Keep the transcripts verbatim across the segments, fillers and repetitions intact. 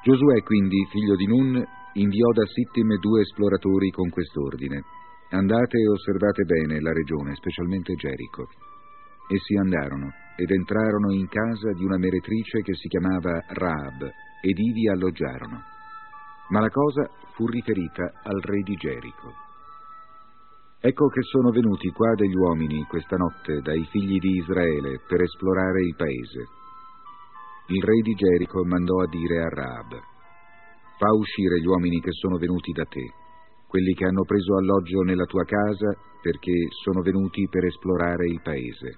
Giosuè quindi, figlio di Nun, inviò da Sittim due esploratori con quest'ordine: andate e osservate bene la regione, specialmente Gerico. Essi andarono ed entrarono in casa di una meretrice che si chiamava Raab, ed ivi alloggiarono. Ma la cosa fu riferita al re di Gerico. Ecco che sono venuti qua degli uomini questa notte dai figli di Israele per esplorare il paese. Il re di Gerico mandò a dire a Raab: fa uscire gli uomini che sono venuti da te, quelli che hanno preso alloggio nella tua casa, perché sono venuti per esplorare il paese.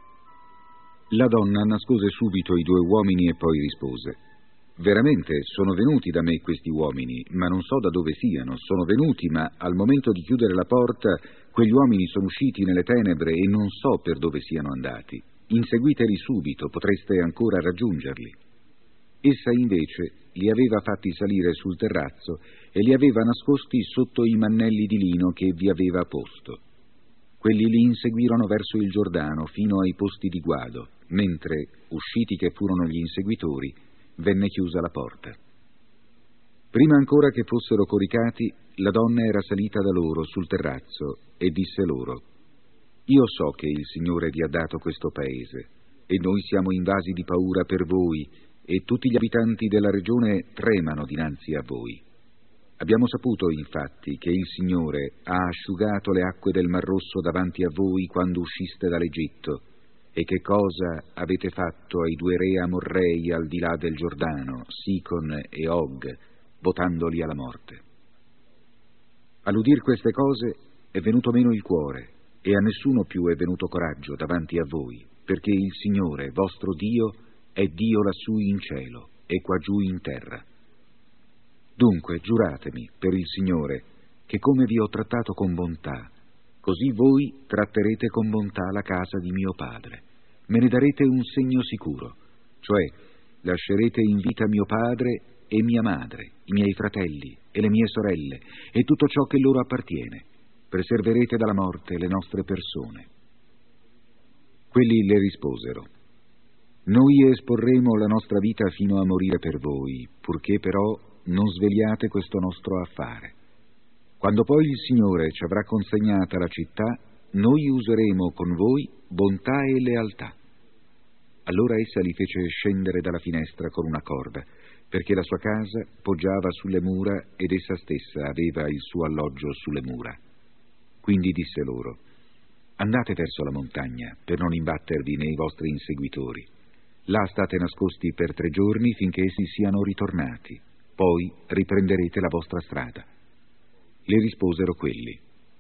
La donna nascose subito i due uomini e poi rispose: veramente sono venuti da me questi uomini, ma non so da dove siano. Sono venuti, ma al momento di chiudere la porta quegli uomini sono usciti nelle tenebre e non so per dove siano andati. Inseguiteli subito, potreste ancora raggiungerli. Essa invece li aveva fatti salire sul terrazzo e li aveva nascosti sotto i mannelli di lino che vi aveva posto. Quelli li inseguirono verso il Giordano fino ai posti di guado, mentre, usciti che furono gli inseguitori, venne chiusa la porta. Prima ancora che fossero coricati, la donna era salita da loro sul terrazzo e disse loro: io so che il Signore vi ha dato questo paese, e noi siamo invasi di paura per voi, e tutti gli abitanti della regione tremano dinanzi a voi. Abbiamo saputo, infatti, che il Signore ha asciugato le acque del Mar Rosso davanti a voi quando usciste dall'Egitto, e che cosa avete fatto ai due re amorrei al di là del Giordano, Sicon e Og, votandoli alla morte. All'udir queste cose è venuto meno il cuore, e a nessuno più è venuto coraggio davanti a voi, perché il Signore, vostro Dio, è Dio lassù in cielo e qua giù in terra. Dunque giuratemi per il Signore che come vi ho trattato con bontà, così voi tratterete con bontà la casa di mio padre. Me ne darete un segno sicuro, cioè lascerete in vita mio padre e mia madre, i miei fratelli e le mie sorelle e tutto ciò che loro appartiene. Preserverete dalla morte le nostre persone. Quelli le risposero: noi esporremo la nostra vita fino a morire per voi, purché però non sveliate questo nostro affare. Quando poi il Signore ci avrà consegnata la città, noi useremo con voi bontà e lealtà. Allora essa li fece scendere dalla finestra con una corda, perché la sua casa poggiava sulle mura ed essa stessa aveva il suo alloggio sulle mura. Quindi disse loro: andate verso la montagna per non imbattervi nei vostri inseguitori. Là state nascosti per tre giorni finché essi siano ritornati, poi riprenderete la vostra strada. Le risposero quelli: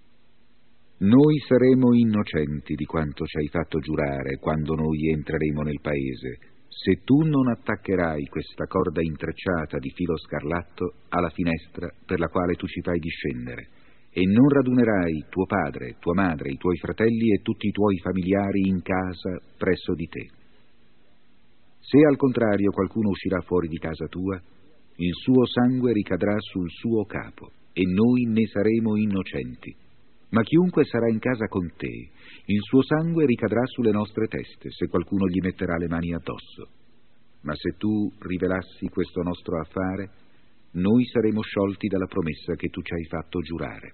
noi saremo innocenti di quanto ci hai fatto giurare quando noi entreremo nel paese, se tu non attaccherai questa corda intrecciata di filo scarlatto alla finestra per la quale tu ci fai discendere, e non radunerai tuo padre, tua madre, i tuoi fratelli e tutti i tuoi familiari in casa presso di te. Se al contrario qualcuno uscirà fuori di casa tua, il suo sangue ricadrà sul suo capo, e noi ne saremo innocenti. Ma chiunque sarà in casa con te, il suo sangue ricadrà sulle nostre teste, se qualcuno gli metterà le mani addosso. Ma se tu rivelassi questo nostro affare, noi saremo sciolti dalla promessa che tu ci hai fatto giurare.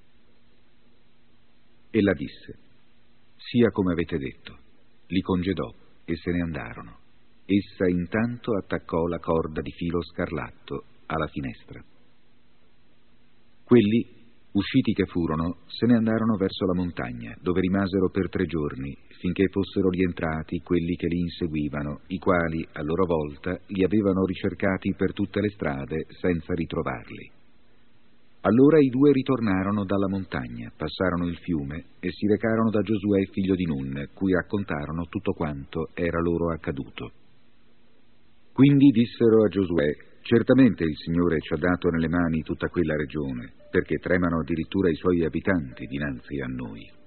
Ella disse: sia come avete detto. Li congedò e se ne andarono. Essa intanto attaccò la corda di filo scarlatto alla finestra. Quelli, usciti che furono, se ne andarono verso la montagna, dove rimasero per tre giorni, finché fossero rientrati quelli che li inseguivano, i quali, a loro volta, li avevano ricercati per tutte le strade senza ritrovarli. Allora i due ritornarono dalla montagna, passarono il fiume e si recarono da Giosuè figlio di Nun, cui raccontarono tutto quanto era loro accaduto. Quindi dissero a Giosuè: certamente il Signore ci ha dato nelle mani tutta quella regione, perché tremano addirittura i suoi abitanti dinanzi a noi.